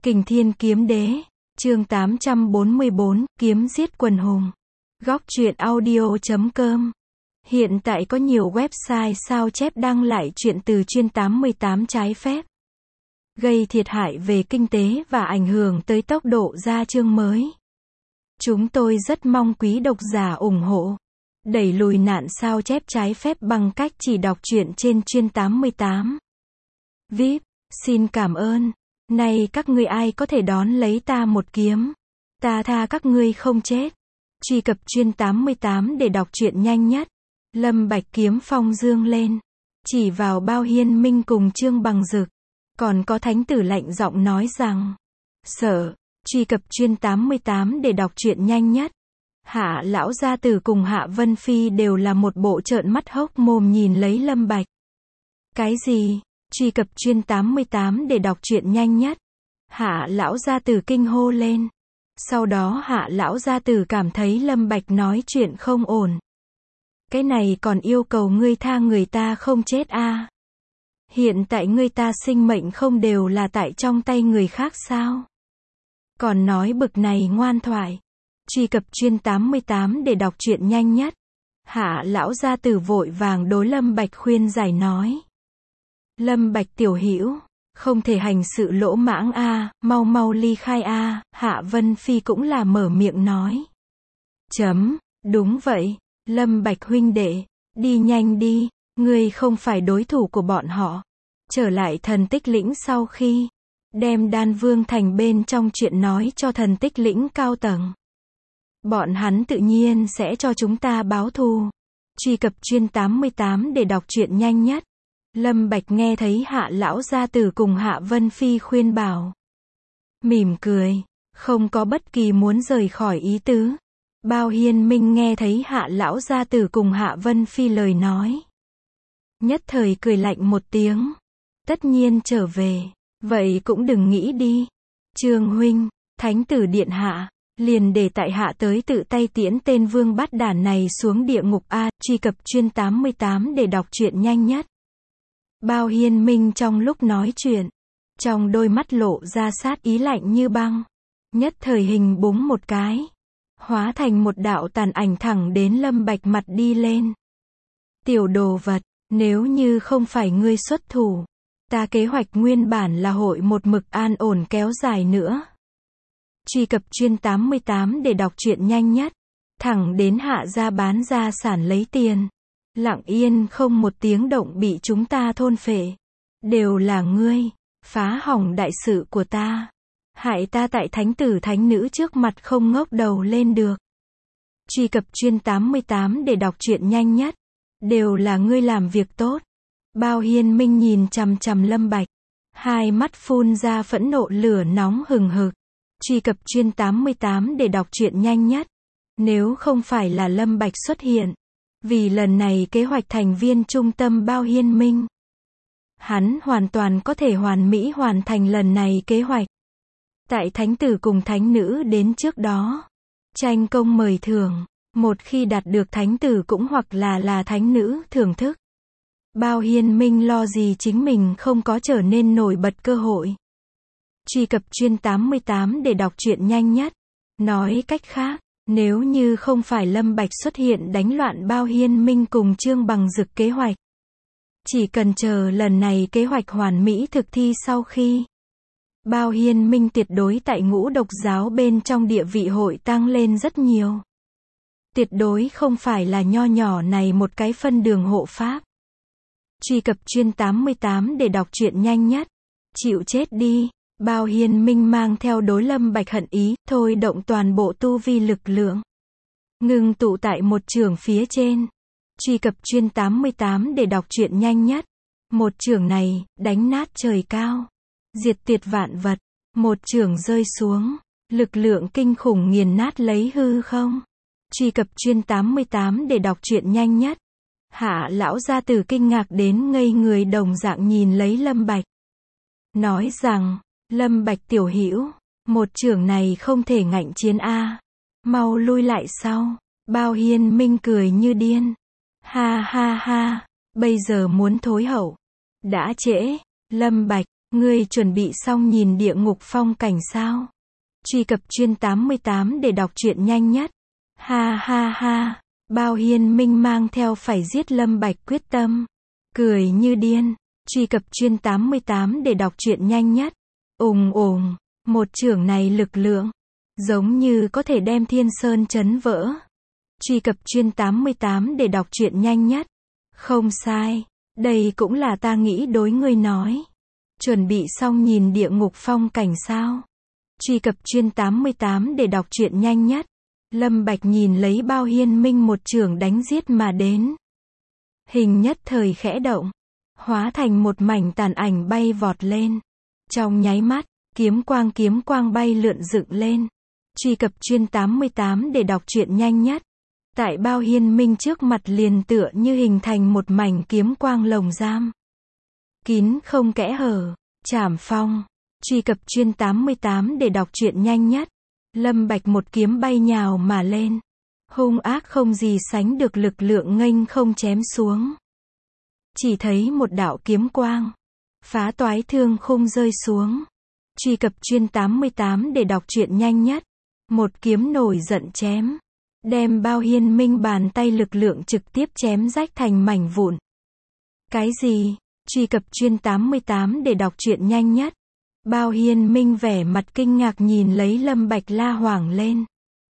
Kình Thiên Kiếm Đế, chương 844, kiếm giết quần hùng. Góc truyện audio.com. Hiện tại có nhiều website sao chép đăng lại truyện từ chuyên 88 trái phép, gây thiệt hại về kinh tế và ảnh hưởng tới tốc độ ra chương mới. Chúng tôi rất mong quý độc giả ủng hộ, đẩy lùi nạn sao chép trái phép bằng cách chỉ đọc truyện trên chuyên 88. VIP, xin cảm ơn. Này các ngươi ai có thể đón lấy ta một kiếm, ta tha các ngươi không chết. Truy cập chuyên 88 để đọc truyện nhanh nhất. Lâm Bạch kiếm phong dương lên, chỉ vào Bao Hiên Minh cùng Trương Bằng Dực. Còn có thánh tử lạnh giọng nói rằng, sợ. Truy cập chuyên 88 để đọc truyện nhanh nhất. Hạ lão gia tử cùng Hạ Vân Phi đều là một bộ trợn mắt hốc mồm nhìn lấy Lâm Bạch. Cái gì? Truy cập chuyên 88 để đọc truyện nhanh nhất. Hạ lão gia tử kinh hô lên. Sau đó Hạ lão gia tử cảm thấy Lâm Bạch nói chuyện không ổn. Cái này còn yêu cầu ngươi tha người ta không chết à? Hiện tại ngươi ta sinh mệnh không đều là tại trong tay người khác sao? Còn nói bực này ngoan thoại. Truy cập chuyên 88 để đọc truyện nhanh nhất. Hạ lão gia tử vội vàng đối Lâm Bạch khuyên giải nói. Lâm Bạch tiểu hữu, không thể hành sự lỗ mãng a, mau mau ly khai a. Hạ Vân Phi cũng là mở miệng nói. Đúng vậy, Lâm Bạch huynh đệ, đi nhanh đi, ngươi không phải đối thủ của bọn họ. Trở lại Thần Tích Lĩnh sau khi đem Đan Vương Thành bên trong chuyện nói cho Thần Tích Lĩnh cao tầng, bọn hắn tự nhiên sẽ cho chúng ta báo thù. Truy cập chuyên 88 để đọc truyện nhanh nhất. Lâm Bạch nghe thấy Hạ lão gia tử cùng Hạ Vân Phi khuyên bảo, mỉm cười, không có bất kỳ muốn rời khỏi ý tứ. Bao Hiên Minh nghe thấy Hạ lão gia tử cùng Hạ Vân Phi lời nói, nhất thời cười lạnh một tiếng. Tất nhiên trở về, vậy cũng đừng nghĩ đi. Trương huynh, thánh tử điện hạ, liền để tại hạ tới tự tay tiễn tên vương bát đản này xuống địa ngục a. Truy cập chuyên 88 để đọc truyện nhanh nhất. Bao Hiên Minh trong lúc nói chuyện, trong đôi mắt lộ ra sát ý lạnh như băng. Nhất thời hình búng một cái, hóa thành một đạo tàn ảnh thẳng đến Lâm Bạch mặt đi lên. Tiểu đồ vật, nếu như không phải ngươi xuất thủ, ta kế hoạch nguyên bản là hội một mực an ổn kéo dài nữa. Truy cập chuyên 88 để đọc truyện nhanh nhất. Thẳng đến Hạ gia bán gia sản lấy tiền, lặng yên không một tiếng động bị chúng ta thôn phệ. Đều là ngươi, phá hỏng đại sự của ta, hại ta tại thánh tử thánh nữ trước mặt không ngóc đầu lên được. Truy cập chuyên 88 để đọc truyện nhanh nhất. Đều là ngươi làm việc tốt. Bao Hiên Minh nhìn chằm chằm Lâm Bạch, hai mắt phun ra phẫn nộ lửa nóng hừng hực. Truy cập chuyên 88 để đọc truyện nhanh nhất. Nếu không phải là Lâm Bạch xuất hiện, vì lần này kế hoạch thành viên trung tâm Bao Hiên Minh, hắn hoàn toàn có thể hoàn mỹ hoàn thành lần này kế hoạch. Tại thánh tử cùng thánh nữ đến trước đó, tranh công mời thưởng, một khi đạt được thánh tử cũng hoặc là thánh nữ thưởng thức. Bao Hiên Minh lo gì chính mình không có trở nên nổi bật cơ hội. Truy cập chuyên 88 để đọc truyện nhanh nhất. Nói cách khác, nếu như không phải Lâm Bạch xuất hiện đánh loạn Bao Hiên Minh cùng Trương Bằng Dực kế hoạch, chỉ cần chờ lần này kế hoạch hoàn mỹ thực thi sau khi, Bao Hiên Minh tuyệt đối tại Ngũ Độc giáo bên trong địa vị hội tăng lên rất nhiều. Tuyệt đối không phải là nho nhỏ này một cái phân đường hộ pháp. Truy cập chuyên 88 để đọc truyện nhanh nhất. Chịu chết đi. Bao Hiên Minh mang theo đối Lâm Bạch hận ý, thôi động toàn bộ tu vi lực lượng, ngưng tụ tại một chưởng phía trên. Truy cập chuyên 88 để đọc truyện nhanh nhất. Một chưởng này, đánh nát trời cao, diệt tuyệt vạn vật. Một chưởng rơi xuống, lực lượng kinh khủng nghiền nát lấy hư không. Truy cập chuyên 88 để đọc truyện nhanh nhất. Hạ lão gia tử kinh ngạc đến ngây người đồng dạng nhìn lấy Lâm Bạch, nói rằng, Lâm Bạch tiểu hữu, một chưởng này không thể ngạnh chiến a, mau lui lại sau. Bao Hiên Minh cười như điên. Ha ha ha, bây giờ muốn thối hậu, đã trễ. Lâm Bạch, Ngươi chuẩn bị xong nhìn địa ngục phong cảnh sao? Truy cập Truyện 88 để đọc truyện nhanh nhất. Ha ha ha. Bao Hiên Minh mang theo phải giết Lâm Bạch quyết tâm. Cười như điên. Truy cập Truyện 88 để đọc truyện nhanh nhất. Ùng ùng. Một chưởng này lực lượng. Giống như có thể đem thiên sơn chấn vỡ. Truy cập Truyện 88 để đọc truyện nhanh nhất. Không sai. Đây cũng là ta nghĩ đối ngươi nói. Chuẩn bị xong nhìn địa ngục phong cảnh sao? Truy cập Truyện 88 để đọc truyện nhanh nhất. Lâm Bạch nhìn lấy Bao Hiên Minh một chưởng đánh giết mà đến. Hình nhất thời khẽ động. Hóa thành một mảnh tàn ảnh bay vọt lên. Trong nháy mắt, kiếm quang bay lượn dựng lên. Truy cập Truyện 88 để đọc truyện nhanh nhất. Tại Bao Hiên Minh trước mặt liền tựa như hình thành một mảnh kiếm quang lồng giam. Kín không kẽ hở. Trảm phong. Truy cập Truyện 88 để đọc truyện nhanh nhất. Lâm Bạch một kiếm bay nhào mà lên. Hung ác không gì sánh được lực lượng nghênh không chém xuống. Chỉ thấy một đạo kiếm quang. Phá toái thương khung rơi xuống. Truy cập Truyện 88 để đọc truyện nhanh nhất. Một kiếm nổi giận chém. Đem Bao Hiên Minh bàn tay lực lượng trực tiếp chém rách thành mảnh vụn. Cái gì? Truy cập Truyện 88 để đọc truyện nhanh nhất. Bao Hiên Minh vẻ mặt kinh ngạc nhìn lấy Lâm Bạch la hoảng lên.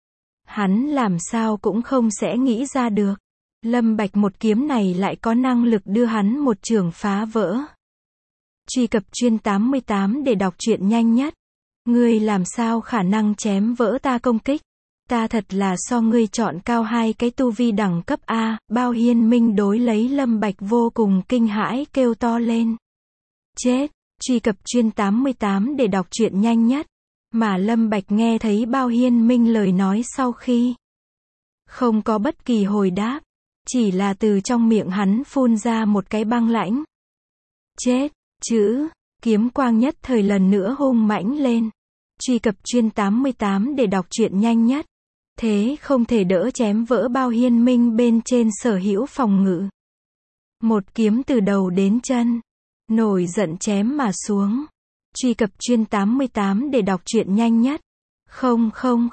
Hắn làm sao cũng không sẽ nghĩ ra được. Lâm Bạch một kiếm này lại có năng lực đưa hắn một chưởng phá vỡ. Truy cập Truyện 88 để đọc truyện nhanh nhất. Ngươi làm sao khả năng chém vỡ ta công kích? Ta thật là so ngươi chọn cao hai cái tu vi đẳng cấp A. Bao Hiên Minh đối lấy Lâm Bạch vô cùng kinh hãi kêu to lên. Chết! Truy cập Truyện 88 để đọc truyện nhanh nhất. Mà Lâm Bạch nghe thấy Bao Hiên Minh lời nói sau khi không có bất kỳ hồi đáp. Chỉ là từ trong miệng hắn phun ra một cái băng lãnh. Chết! Chữ! Kiếm quang nhất thời lần nữa hung mãnh lên. Truy cập Truyện 88 để đọc truyện nhanh nhất. Thế không thể đỡ chém vỡ Bao Hiên Minh bên trên sở hữu phòng ngự. Một kiếm từ đầu đến chân. Nổi giận chém mà xuống. Truy cập Truyện 88 để đọc truyện nhanh nhất. Không.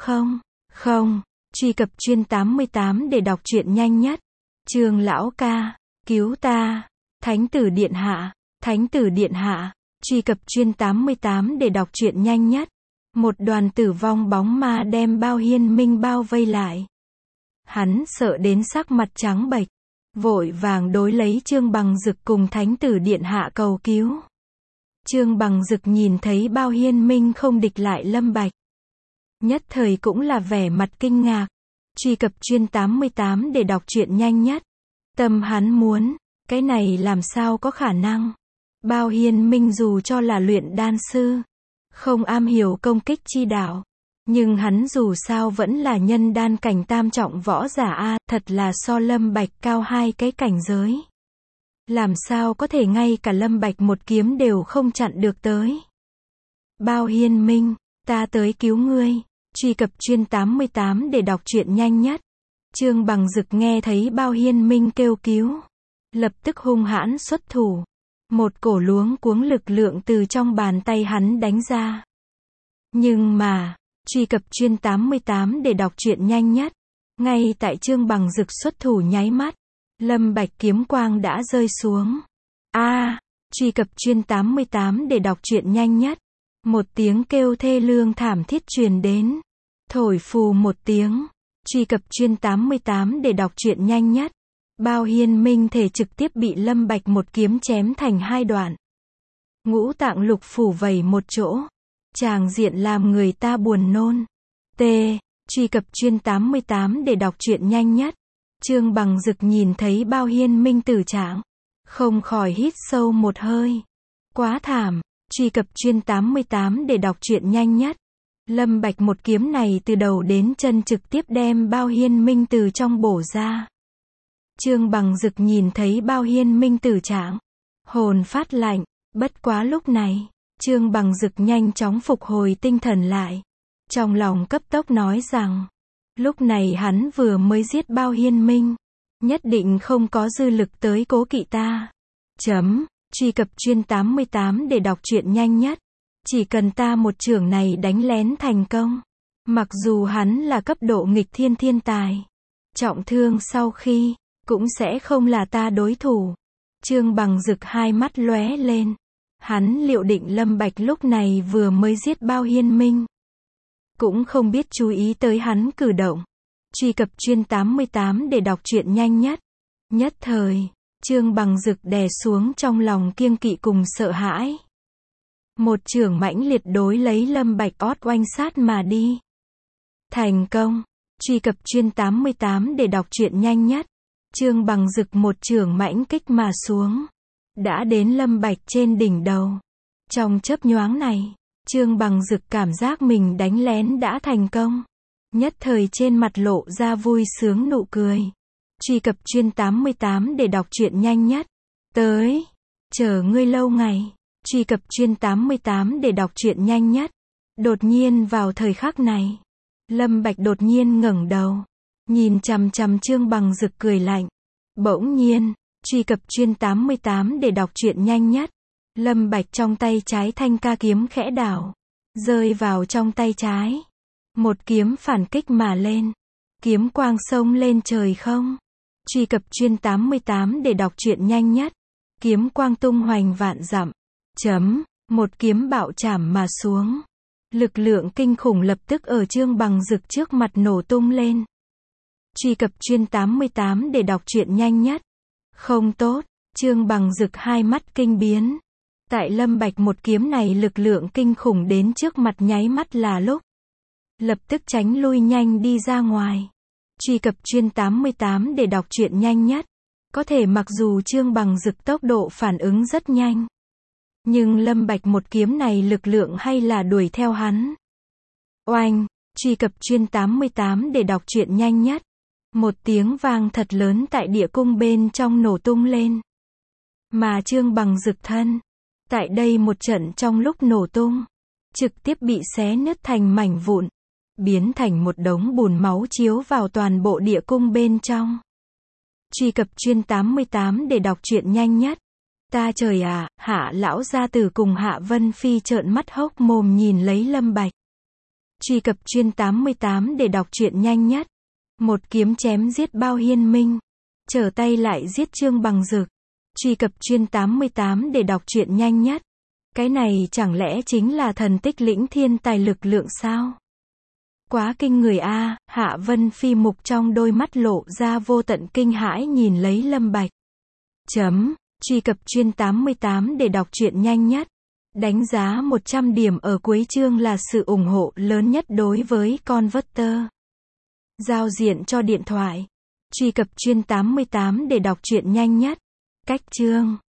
Truy cập Truyện 88 để đọc truyện nhanh nhất. Trương lão ca, cứu ta. Thánh tử điện hạ. Thánh tử điện hạ. Truy cập Truyện 88 để đọc truyện nhanh nhất. Một đoàn tử vong bóng ma đem Bao Hiên Minh bao vây lại. Hắn sợ đến sắc mặt trắng bệch. Vội vàng đối lấy Trương Bằng Dực cùng Thánh tử điện hạ cầu cứu. Trương Bằng Dực nhìn thấy Bao Hiên Minh không địch lại Lâm Bạch. Nhất thời cũng là vẻ mặt kinh ngạc. Truy cập Truyện 88 để đọc truyện nhanh nhất. Tâm hắn muốn, cái này làm sao có khả năng. Bao Hiên Minh dù cho là luyện đan sư, không am hiểu công kích chi đạo. Nhưng hắn dù sao vẫn là nhân đan cảnh tam trọng võ giả A, thật là so Lâm Bạch cao hai cái cảnh giới. Làm sao có thể ngay cả Lâm Bạch một kiếm đều không chặn được tới. Bao Hiên Minh, ta tới cứu ngươi. Truy cập Truyện 88 để đọc truyện nhanh nhất. Trương Bằng Dực nghe thấy Bao Hiên Minh kêu cứu. Lập tức hung hãn xuất thủ. Một cổ luống cuống lực lượng từ trong bàn tay hắn đánh ra. Nhưng mà, truy cập Truyện 88 để đọc truyện nhanh nhất. Ngay tại Trương Bằng Dực xuất thủ nháy mắt. Lâm Bạch kiếm quang đã rơi xuống. Truy cập Truyện 88 để đọc truyện nhanh nhất. Một tiếng kêu thê lương thảm thiết truyền đến. Thổi phù một tiếng. Truy cập Truyện 88 để đọc truyện nhanh nhất. Bao Hiên Minh thể trực tiếp bị Lâm Bạch một kiếm chém thành hai đoạn. Ngũ tạng lục phủ vẩy một chỗ. Tràng diện làm người ta buồn nôn. Truy cập Truyện 88 để đọc truyện nhanh nhất. Trương Bằng Dực nhìn thấy Bao Hiên Minh tử trạng, không khỏi hít sâu một hơi. Quá thảm. Truy cập Truyện 88 để đọc truyện nhanh nhất. Lâm Bạch một kiếm này từ đầu đến chân trực tiếp đem Bao Hiên Minh từ trong bổ ra. Trương Bằng Dực nhìn thấy Bao Hiên Minh tử trạng, hồn phát lạnh. Bất quá lúc này, Trương Bằng Dực nhanh chóng phục hồi tinh thần lại. Trong lòng cấp tốc nói rằng, lúc này hắn vừa mới giết Bao Hiên Minh, nhất định không có dư lực tới cố kỵ ta. Truy cập chuyên 88 để đọc truyện nhanh nhất. Chỉ cần ta một chưởng này đánh lén thành công. Mặc dù hắn là cấp độ nghịch thiên thiên tài. Trọng thương sau khi, cũng sẽ không là ta đối thủ. Trương Bằng Dực hai mắt lóe lên. Hắn liệu định Lâm Bạch lúc này vừa mới giết Bao Hiên Minh. Cũng không biết chú ý tới hắn cử động. Truy cập chuyên 88 để đọc truyện nhanh nhất. Nhất thời, Trương Bằng Dực đè xuống trong lòng kiêng kỵ cùng sợ hãi. Một chưởng mãnh liệt đối lấy Lâm Bạch ót oanh sát mà đi. Thành công. Truy cập chuyên 88 để đọc truyện nhanh nhất. Trương Bằng Dực một chưởng mãnh kích mà xuống. Đã đến Lâm Bạch trên đỉnh đầu. Trong chớp nhoáng này, Trương Bằng Dực cảm giác mình đánh lén đã thành công. Nhất thời trên mặt lộ ra vui sướng nụ cười. Truy cập chuyên 88 để đọc truyện nhanh nhất. Tới. Chờ ngươi lâu ngày. Truy cập chuyên 88 để đọc truyện nhanh nhất. Đột nhiên vào thời khắc này, Lâm Bạch đột nhiên ngẩng đầu. Nhìn chằm chằm Trương Bằng Dực cười lạnh. Bỗng nhiên, truy cập chuyên 88 để đọc truyện nhanh nhất. Lâm Bạch trong tay trái thanh ca kiếm khẽ đảo. Rơi vào trong tay trái. Một kiếm phản kích mà lên. Kiếm quang sông lên trời không. Truy cập chuyên 88 để đọc truyện nhanh nhất. Kiếm quang tung hoành vạn dặm. Một kiếm bạo chảm mà xuống. Lực lượng kinh khủng lập tức ở Trương Bằng Dực trước mặt nổ tung lên. Truy cập chuyên 88 để đọc truyện nhanh nhất. Không tốt, Trương Bằng Dực hai mắt kinh biến. Tại Lâm Bạch một kiếm này lực lượng kinh khủng đến trước mặt nháy mắt là lúc. Lập tức tránh lui nhanh đi ra ngoài. Truy cập chuyên 88 để đọc truyện nhanh nhất. Có thể mặc dù Trương Bằng Dực tốc độ phản ứng rất nhanh. Nhưng Lâm Bạch một kiếm này lực lượng hay là đuổi theo hắn. Oanh, truy cập chuyên 88 để đọc truyện nhanh nhất. Một tiếng vang thật lớn tại địa cung bên trong nổ tung lên. Mà Trương Bằng Dực thân. Tại đây một trận trong lúc nổ tung. Trực tiếp bị xé nứt thành mảnh vụn. Biến thành một đống bùn máu chiếu vào toàn bộ địa cung bên trong. Truy cập chuyên 88 để đọc truyện nhanh nhất. Ta trời à, Hạ lão gia tử cùng Hạ Vân Phi trợn mắt hốc mồm nhìn lấy Lâm Bạch. Truy cập chuyên 88 để đọc truyện nhanh nhất. Một kiếm chém giết Bao Hiên Minh. Trở tay lại giết Trương Bằng Dực. Truy cập chuyên 88 để đọc truyện nhanh nhất. Cái này chẳng lẽ chính là thần tích lĩnh thiên tài lực lượng sao? Quá kinh người a. Hạ Vân Phi mục trong đôi mắt lộ ra vô tận kinh hãi nhìn lấy Lâm Bạch. Truy cập chuyên 88 để đọc truyện nhanh nhất. Đánh giá 100 điểm ở cuối chương là sự ủng hộ lớn nhất đối với Converter. Giao diện cho điện thoại. Truy cập chuyên 88 để đọc truyện nhanh nhất. Cách chương